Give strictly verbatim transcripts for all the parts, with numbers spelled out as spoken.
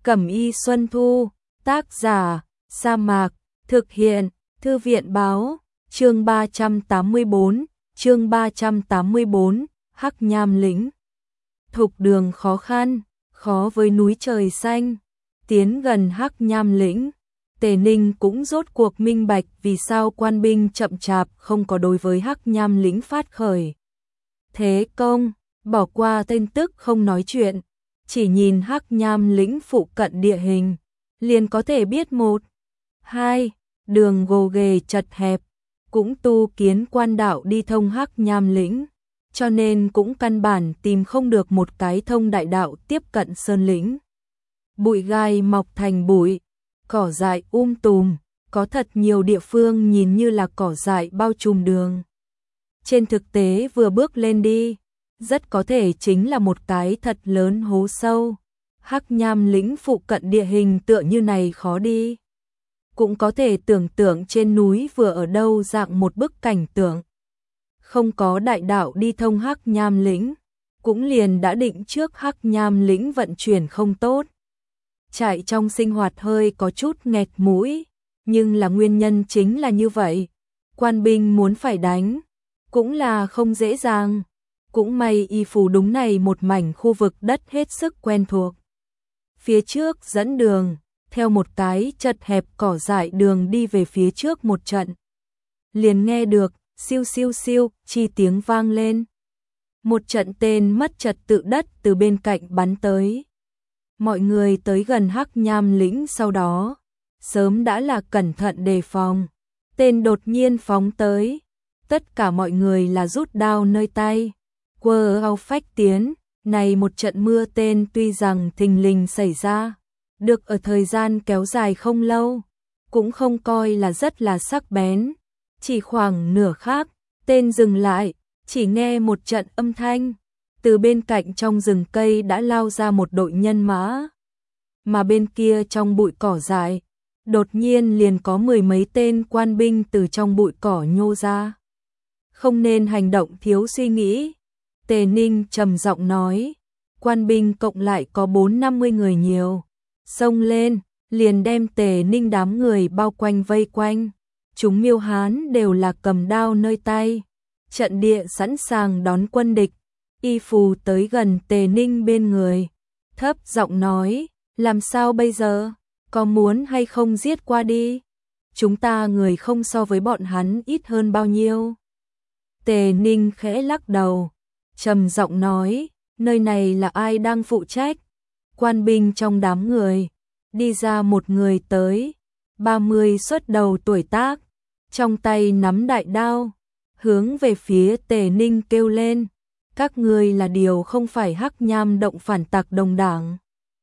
Cẩm y Xuân Thu, tác giả, Sa Mạc, thực hiện, Thư viện báo, chương ba trăm tám mươi bốn, chương ba trăm tám mươi bốn, Hắc Nham Lĩnh. Thục đường khó khăn, khó với núi trời xanh, tiến gần Hắc Nham Lĩnh, Tề Ninh cũng rốt cuộc minh bạch vì sao quan binh chậm chạp không có đối với Hắc Nham Lĩnh phát khởi thế công, bỏ qua tên tức không nói chuyện, chỉ nhìn Hắc Nham Lĩnh phụ cận địa hình, liền có thể biết một, hai, đường gồ ghề chật hẹp, cũng tu kiến quan đạo đi thông Hắc Nham Lĩnh, cho nên cũng căn bản tìm không được một cái thông đại đạo tiếp cận sơn lĩnh. Bụi gai mọc thành bụi, cỏ dại um tùm, có thật nhiều địa phương nhìn như là cỏ dại bao trùm đường. Trên thực tế vừa bước lên đi, rất có thể chính là một cái thật lớn hố sâu. Hắc Nham Lĩnh phụ cận địa hình tựa như này khó đi. Cũng có thể tưởng tượng trên núi vừa ở đâu dạng một bức cảnh tượng. Không có đại đạo đi thông Hắc Nham Lĩnh, cũng liền đã định trước Hắc Nham Lĩnh vận chuyển không tốt. Chạy trong sinh hoạt hơi có chút nghẹt mũi, nhưng là nguyên nhân chính là như vậy. Quan binh muốn phải đánh, cũng là không dễ dàng. Cũng may y phủ đúng này một mảnh khu vực đất hết sức quen thuộc. Phía trước dẫn đường, theo một cái chật hẹp cỏ dại đường đi về phía trước một trận. Liền nghe được, siêu siêu siêu, chi tiếng vang lên. Một trận tên mất trật tự đất từ bên cạnh bắn tới. Mọi người tới gần Hắc Nham Lĩnh sau đó, sớm đã là cẩn thận đề phòng. Tên đột nhiên phóng tới, tất cả mọi người là rút đao nơi tay, quơ ao phách tiến. Này một trận mưa tên tuy rằng thình lình xảy ra, được ở thời gian kéo dài không lâu, cũng không coi là rất là sắc bén. Chỉ khoảng nửa khắc, tên dừng lại, chỉ nghe một trận âm thanh, từ bên cạnh trong rừng cây đã lao ra một đội nhân mã. Mà bên kia trong bụi cỏ dại, đột nhiên liền có mười mấy tên quan binh từ trong bụi cỏ nhô ra. Không nên hành động thiếu suy nghĩ. Tề Ninh trầm giọng nói, quan binh cộng lại có bốn năm mươi người nhiều, xông lên, liền đem Tề Ninh đám người bao quanh vây quanh. Chúng Miêu Hán đều là cầm đao nơi tay, trận địa sẵn sàng đón quân địch. Y phù tới gần Tề Ninh bên người, thấp giọng nói, làm sao bây giờ, có muốn hay không giết qua đi? Chúng ta người không so với bọn hắn ít hơn bao nhiêu. Tề Ninh khẽ lắc đầu, trầm giọng nói, nơi này là ai đang phụ trách? Quan binh trong đám người, đi ra một người tới, ba mươi xuất đầu tuổi tác, trong tay nắm đại đao, hướng về phía Tề Ninh kêu lên, các ngươi là điều không phải Hắc Nham động phản tặc đồng đảng.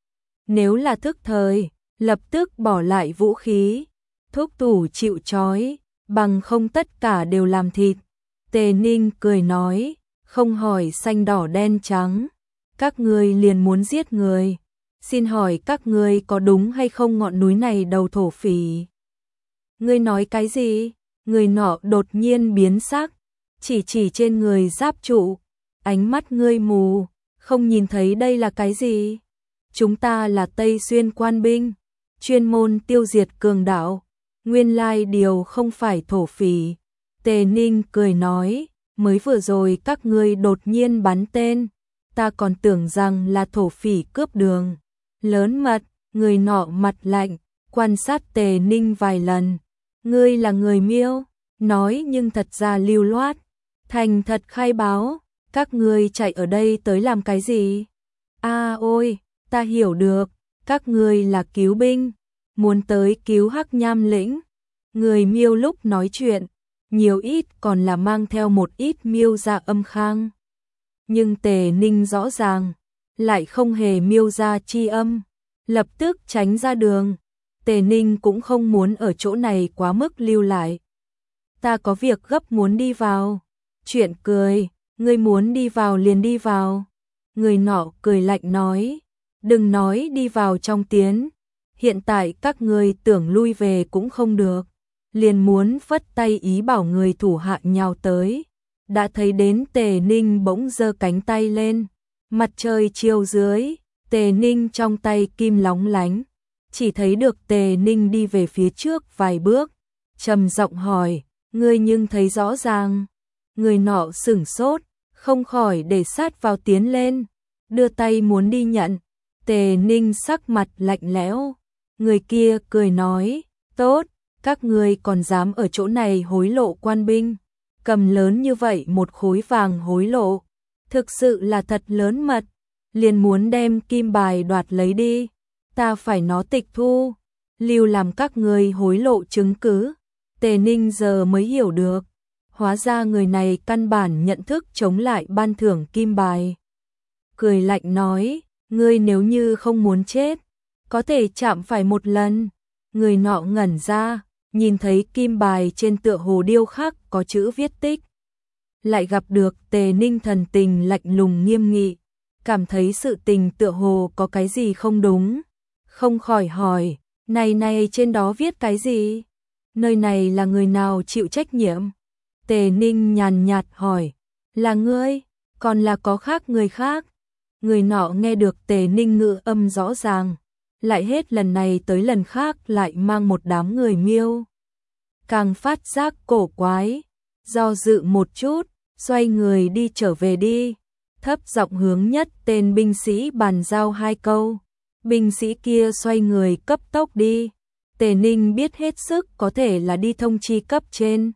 Nếu là thức thời, lập tức bỏ lại vũ khí, thúc thủ chịu trói, bằng không tất cả đều làm thịt. Tề Ninh cười nói, không hỏi xanh đỏ đen trắng, các ngươi liền muốn giết người. Xin hỏi các ngươi có đúng hay không ngọn núi này đầu thổ phỉ? Ngươi nói cái gì? Người nọ đột nhiên biến sắc, chỉ chỉ trên người giáp trụ, ánh mắt ngươi mù, không nhìn thấy đây là cái gì? Chúng ta là Tây Xuyên quan binh, chuyên môn tiêu diệt cường đạo, nguyên lai điều không phải thổ phỉ. Tề Ninh cười nói, mới vừa rồi các ngươi đột nhiên bắn tên, ta còn tưởng rằng là thổ phỉ cướp đường. Lớn mật, người nọ mặt lạnh, quan sát Tề Ninh vài lần. Ngươi là người Miêu, nói nhưng thật ra lưu loát, thành thật khai báo, các ngươi chạy ở đây tới làm cái gì? A à, ôi, ta hiểu được, các ngươi là cứu binh, muốn tới cứu Hắc Nham Lĩnh. Người Miêu lúc nói chuyện, nhiều ít còn là mang theo một ít Miêu gia âm khang. Nhưng Tề Ninh rõ ràng, lại không hề Miêu gia chi âm, lập tức tránh ra đường. Tề Ninh cũng không muốn ở chỗ này quá mức lưu lại. Ta có việc gấp muốn đi vào. Chuyện cười, ngươi muốn đi vào liền đi vào. Người nọ cười lạnh nói, đừng nói đi vào trong tiến. Hiện tại các ngươi tưởng lui về cũng không được. Liền muốn phất tay ý bảo người thủ hạ nhào tới. Đã thấy đến Tề Ninh bỗng giơ cánh tay lên. Mặt trời chiều dưới, Tề Ninh trong tay kim lóng lánh, chỉ thấy được Tề Ninh đi về phía trước vài bước, trầm giọng hỏi, ngươi nhưng thấy rõ ràng. Người nọ sửng sốt, không khỏi để sát vào tiến lên, đưa tay muốn đi nhận. Tề Ninh sắc mặt lạnh lẽo, người kia cười nói, tốt, các ngươi còn dám ở chỗ này hối lộ quan binh, cầm lớn như vậy một khối vàng hối lộ, thực sự là thật lớn mật, liền muốn đem kim bài đoạt lấy đi, ta phải nó tịch thu, lưu làm các ngươi hối lộ chứng cứ. Tề Ninh giờ mới hiểu được, hóa ra người này căn bản nhận thức chống lại ban thưởng kim bài. Cười lạnh nói, ngươi nếu như không muốn chết, có thể chạm phải một lần. Người nọ ngẩn ra, nhìn thấy kim bài trên tựa hồ điêu khắc có chữ viết tích. Lại gặp được Tề Ninh thần tình lạnh lùng nghiêm nghị, cảm thấy sự tình tựa hồ có cái gì không đúng, không khỏi hỏi, này này trên đó viết cái gì? Nơi này là người nào chịu trách nhiệm? Tề Ninh nhàn nhạt hỏi, là ngươi, còn là có khác người khác? Người nọ nghe được Tề Ninh ngữ âm rõ ràng, lại hết lần này tới lần khác lại mang một đám người miêu. Càng phát giác cổ quái, do dự một chút, xoay người đi trở về đi, thấp giọng hướng nhất tên binh sĩ bàn giao hai câu. Binh sĩ kia xoay người cấp tốc đi. Tề Ninh biết hết sức có thể là đi thông chi cấp trên.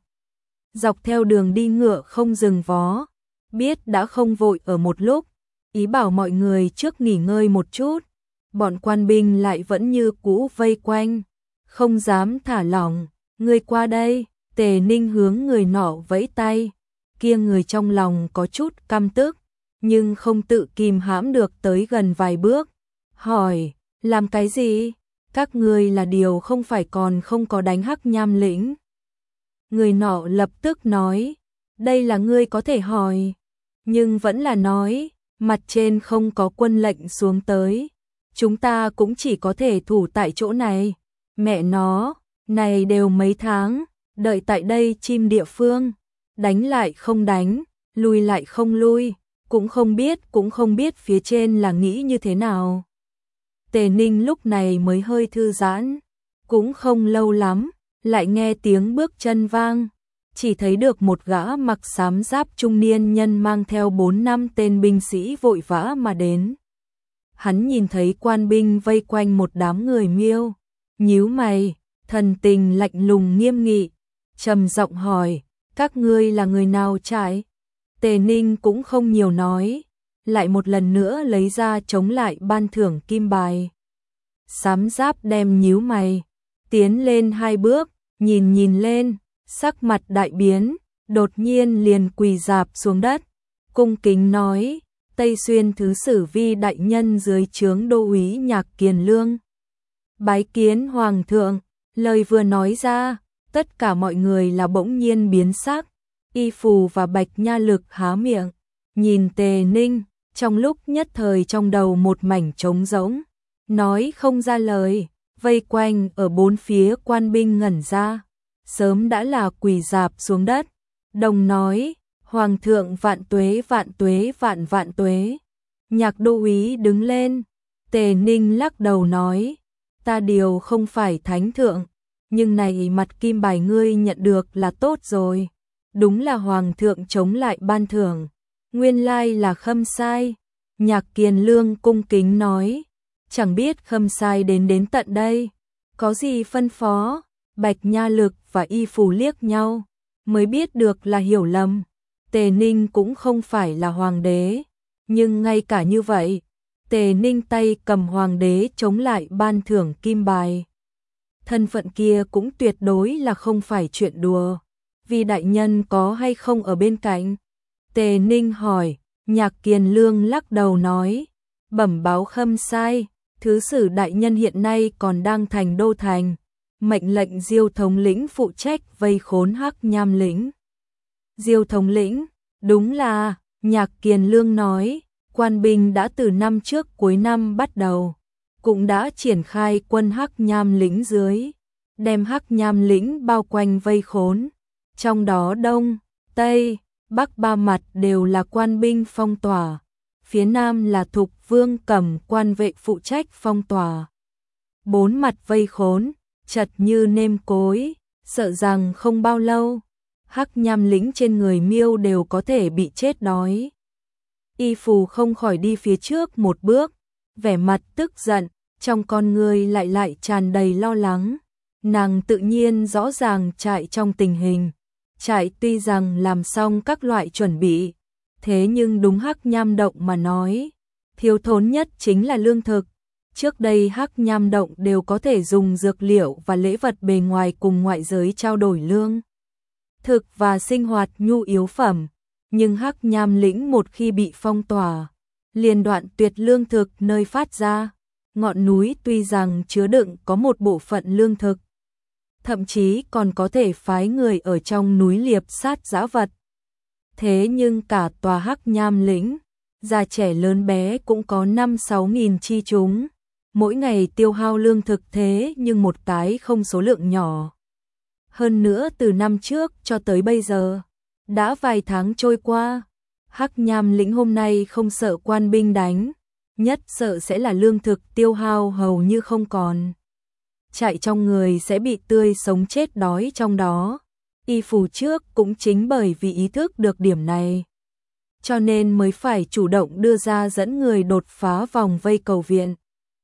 Dọc theo đường đi ngựa không dừng vó, biết đã không vội ở một lúc, ý bảo mọi người trước nghỉ ngơi một chút. Bọn quan binh lại vẫn như cũ vây quanh, không dám thả lỏng. Người qua đây, Tề Ninh hướng người nọ vẫy tay, kia người trong lòng có chút căm tức, nhưng không tự kìm hãm được tới gần vài bước, hỏi, làm cái gì? Các ngươi là điều không phải còn không có đánh Hắc Nham lĩnh. Người nọ lập tức nói, đây là ngươi có thể hỏi, nhưng vẫn là nói, mặt trên không có quân lệnh xuống tới, chúng ta cũng chỉ có thể thủ tại chỗ này. Mẹ nó, này đều mấy tháng, đợi tại đây chim địa phương, đánh lại không đánh, lui lại không lui, cũng không biết cũng không biết phía trên là nghĩ như thế nào. Tề Ninh lúc này mới hơi thư giãn, cũng không lâu lắm, lại nghe tiếng bước chân vang, chỉ thấy được một gã mặc xám giáp trung niên nhân mang theo bốn năm tên binh sĩ vội vã mà đến. Hắn nhìn thấy quan binh vây quanh một đám người miêu, nhíu mày, thần tình lạnh lùng nghiêm nghị, trầm giọng hỏi, các ngươi là người nào trải? Tề Ninh cũng không nhiều nói, lại một lần nữa lấy ra chống lại ban thưởng kim bài. Xám giáp đem nhíu mày, tiến lên hai bước, nhìn nhìn lên, sắc mặt đại biến, đột nhiên liền quỳ rạp xuống đất, cung kính nói, Tây Xuyên thứ sử vi đại nhân dưới trướng đô úy Nhạc Kiền Lương. Bái kiến hoàng thượng. Lời vừa nói ra, tất cả mọi người là bỗng nhiên biến sắc, Y Phù và Bạch Nha Lực há miệng, nhìn Tề Ninh, trong lúc nhất thời trong đầu một mảnh trống rỗng, nói không ra lời, vây quanh ở bốn phía quan binh ngẩn ra, sớm đã là quỳ rạp xuống đất, đồng nói, Hoàng thượng vạn tuế vạn tuế vạn vạn tuế. Nhạc đô úy đứng lên, Tề Ninh lắc đầu nói, ta điều không phải thánh thượng, nhưng này mặt kim bài ngươi nhận được là tốt rồi, đúng là hoàng thượng chống lại ban thưởng, nguyên lai là Khâm Sai. Nhạc Kiền Lương cung kính nói, chẳng biết Khâm Sai đến đến tận đây, có gì phân phó? Bạch Nha Lực và Y Phù liếc nhau, mới biết được là hiểu lầm, Tề Ninh cũng không phải là hoàng đế, nhưng ngay cả như vậy, Tề Ninh tay cầm hoàng đế chống lại ban thưởng kim bài. Thân phận kia cũng tuyệt đối là không phải chuyện đùa, vì đại nhân có hay không ở bên cạnh? Tề Ninh hỏi. Nhạc Kiền Lương lắc đầu nói, bẩm báo Khâm Sai, thứ sử đại nhân hiện nay còn đang thành đô thành, mệnh lệnh Diêu thống lĩnh phụ trách vây khốn Hắc Nham lĩnh. Diêu thống lĩnh, đúng là, Nhạc Kiền Lương nói, quan binh đã từ năm trước cuối năm bắt đầu, cũng đã triển khai quân Hắc Nham lĩnh dưới, đem Hắc Nham lĩnh bao quanh vây khốn, trong đó Đông, Tây, Bắc ba mặt đều là quan binh phong tỏa, phía nam là Thục Vương cầm quan vệ phụ trách phong tỏa. Bốn mặt vây khốn, chật như nêm cối, sợ rằng không bao lâu, hắc nham lĩnh trên người Miêu đều có thể bị chết đói. Y Phù không khỏi đi phía trước một bước, vẻ mặt tức giận, trong con người lại lại tràn đầy lo lắng. Nàng tự nhiên rõ ràng trại trong tình hình, trại tuy rằng làm xong các loại chuẩn bị, thế nhưng đúng hắc nham động mà nói, thiếu thốn nhất chính là lương thực. Trước đây hắc nham động đều có thể dùng dược liệu và lễ vật bề ngoài cùng ngoại giới trao đổi lương thực và sinh hoạt nhu yếu phẩm, nhưng hắc nham lĩnh một khi bị phong tỏa, liền đoạn tuyệt lương thực nơi phát ra. Ngọn núi tuy rằng chứa đựng có một bộ phận lương thực, thậm chí còn có thể phái người ở trong núi liệp sát dã vật. Thế nhưng cả tòa hắc nham lĩnh, già trẻ lớn bé cũng có năm sáu nghìn chi chúng, mỗi ngày tiêu hao lương thực thế nhưng một cái không số lượng nhỏ. Hơn nữa từ năm trước cho tới bây giờ, đã vài tháng trôi qua, hắc nham lĩnh hôm nay không sợ quan binh đánh, nhất sợ sẽ là lương thực tiêu hao hầu như không còn. Chạy trong người sẽ bị tươi sống chết đói trong đó. Y Phù trước cũng chính bởi vì ý thức được điểm này, cho nên mới phải chủ động đưa ra dẫn người đột phá vòng vây cầu viện.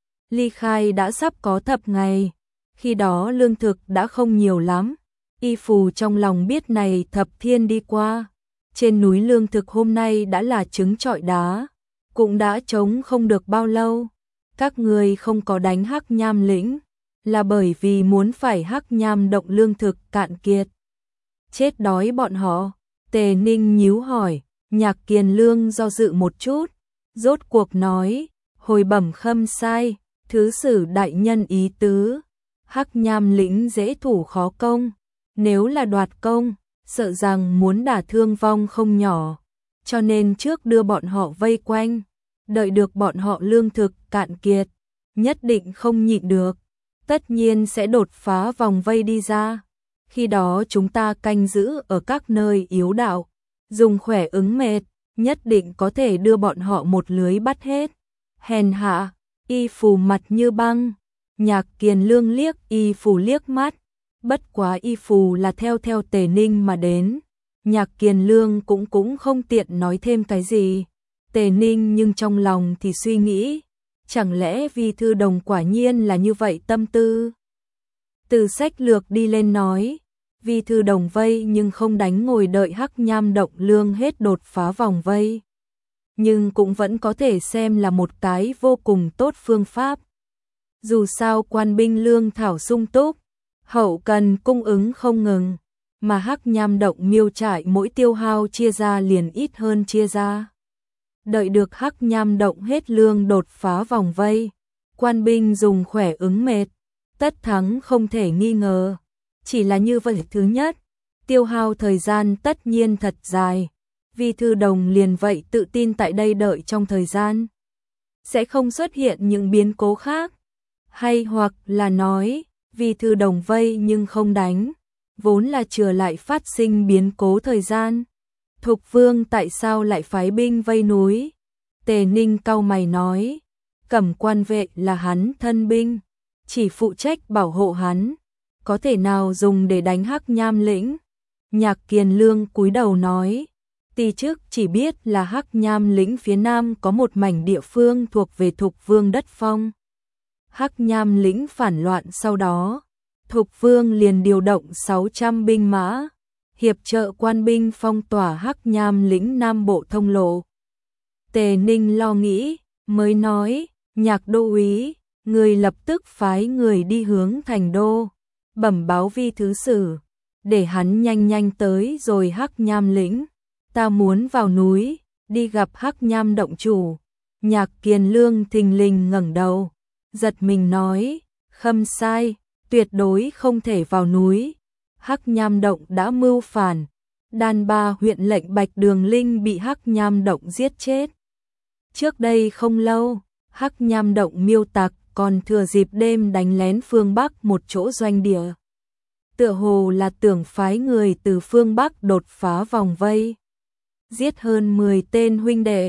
Ly khai đã sắp có thập ngày, khi đó lương thực đã không nhiều lắm. Y Phù trong lòng biết này thập thiên đi qua, trên núi lương thực hôm nay đã là trứng trọi đá, cũng đã chống không được bao lâu. Các người không có đánh hắc nham lĩnh, là bởi vì muốn phải hắc nham động lương thực cạn kiệt, chết đói bọn họ. Tề Ninh nhíu hỏi, Nhạc Kiền Lương do dự một chút, rốt cuộc nói, hồi bẩm Khâm Sai, thứ sử đại nhân ý tứ, hắc nham lĩnh dễ thủ khó công, nếu là đoạt công, sợ rằng muốn đả thương vong không nhỏ, cho nên trước đưa bọn họ vây quanh, đợi được bọn họ lương thực cạn kiệt, nhất định không nhịn được, tất nhiên sẽ đột phá vòng vây đi ra. Khi đó chúng ta canh giữ ở các nơi yếu đạo, dùng khỏe ứng mệt, nhất định có thể đưa bọn họ một lưới bắt hết. Hèn hạ, Y Phù mặt như băng, Nhạc Kiền Lương liếc Y Phù liếc mắt, bất quá Y Phù là theo theo Tề Ninh mà đến, Nhạc Kiền Lương cũng cũng không tiện nói thêm cái gì. Tề Ninh nhưng trong lòng thì suy nghĩ, chẳng lẽ Vi Thư Đồng quả nhiên là như vậy tâm tư. Từ sách lược đi lên nói, Vi Thư Đồng vây nhưng không đánh ngồi đợi hắc nham động lương hết đột phá vòng vây, nhưng cũng vẫn có thể xem là một cái vô cùng tốt phương pháp. Dù sao quan binh lương thảo sung túc, hậu cần cung ứng không ngừng, mà hắc nham động miêu trại mỗi tiêu hao chia ra liền ít hơn chia ra. Đợi được hắc nham động hết lương đột phá vòng vây, quan binh dùng khỏe ứng mệt, tất thắng không thể nghi ngờ. Chỉ là như vậy, thứ nhất, tiêu hao thời gian tất nhiên thật dài. Vi Thư Đồng liền vậy tự tin tại đây đợi trong thời gian sẽ không xuất hiện những biến cố khác, hay hoặc là nói Vi Thư Đồng vây nhưng không đánh, vốn là chừa lại phát sinh biến cố thời gian. Thục Vương tại sao lại phái binh vây núi? Tề Ninh cau mày nói, Cẩm quan vệ là hắn thân binh, chỉ phụ trách bảo hộ hắn, có thể nào dùng để đánh hắc nham lĩnh? Nhạc Kiền Lương cúi đầu nói, ti chức chỉ biết là hắc nham lĩnh phía nam có một mảnh địa phương thuộc về Thục Vương đất phong. Hắc nham lĩnh phản loạn sau đó, Thục Vương liền điều động sáu trăm binh mã, hiệp trợ quan binh phong tỏa hắc nham lĩnh nam bộ thông lộ. Tề Ninh lo nghĩ, mới nói, Nhạc đô úy, người lập tức phái người đi hướng thành đô, bẩm báo Vi thứ sử, để hắn nhanh nhanh tới rồi hắc nham lĩnh, ta muốn vào núi, đi gặp hắc nham động chủ. Nhạc Kiền Lương thình lình ngẩng đầu, giật mình nói, Khâm Sai, tuyệt đối không thể vào núi, hắc nham động đã mưu phản, đàn ba huyện lệnh Bạch Đường Linh bị hắc nham động giết chết. Trước đây không lâu, hắc nham động miêu tặc còn thừa dịp đêm đánh lén phương Bắc một chỗ doanh địa, tựa hồ là tưởng phái người từ phương Bắc đột phá vòng vây, giết hơn mười tên huynh đệ.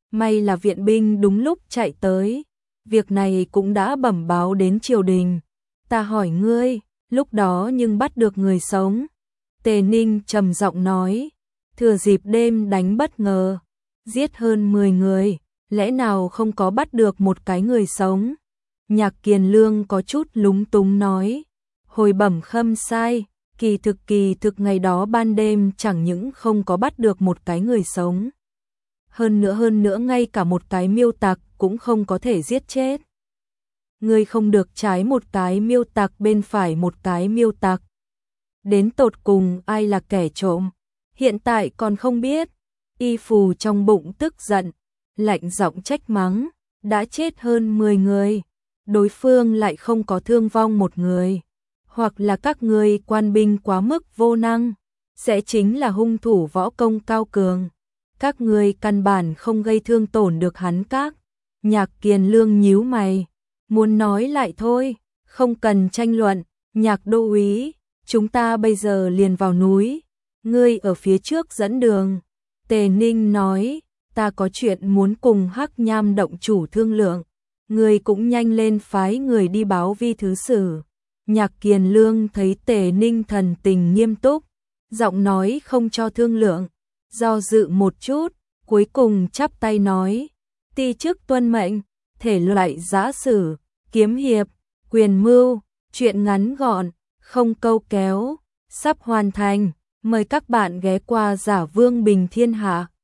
May là viện binh đúng lúc chạy tới, việc này cũng đã bẩm báo đến triều đình. Ta hỏi ngươi, lúc đó nhưng bắt được người sống? Tề Ninh trầm giọng nói, thừa dịp đêm đánh bất ngờ, giết hơn mười người, lẽ nào không có bắt được một cái người sống? Nhạc Kiền Lương có chút lúng túng nói, hồi bẩm khâm sai, kỳ thực kỳ thực ngày đó ban đêm chẳng những không có bắt được một cái người sống. Hơn nữa hơn nữa ngay cả một cái miêu tặc cũng không có thể giết chết. Ngươi không được trái một cái miêu tặc bên phải một cái miêu tặc. Đến tột cùng ai là kẻ trộm, hiện tại còn không biết. Y Phù trong bụng tức giận, lạnh giọng trách mắng, đã chết hơn mười người, đối phương lại không có thương vong một người, hoặc là các ngươi quan binh quá mức vô năng, sẽ chính là hung thủ võ công cao cường. Các ngươi căn bản không gây thương tổn được hắn các. Nhạc Kiền Lương nhíu mày, muốn nói lại thôi, không cần tranh luận. Nhạc đô úy, chúng ta bây giờ liền vào núi, ngươi ở phía trước dẫn đường. Tề Ninh nói, ta có chuyện muốn cùng Hắc Nham động chủ thương lượng, ngươi cũng nhanh lên phái người đi báo vi thứ sử. Nhạc Kiền Lương thấy Tề Ninh thần tình nghiêm túc, giọng nói không cho thương lượng, do dự một chút, cuối cùng chắp tay nói, ti chức tuân mệnh, thể loại giã sử, kiếm hiệp, quyền mưu, chuyện ngắn gọn, không câu kéo, sắp hoàn thành, mời các bạn ghé qua Giả Vương Bình Thiên Hạ.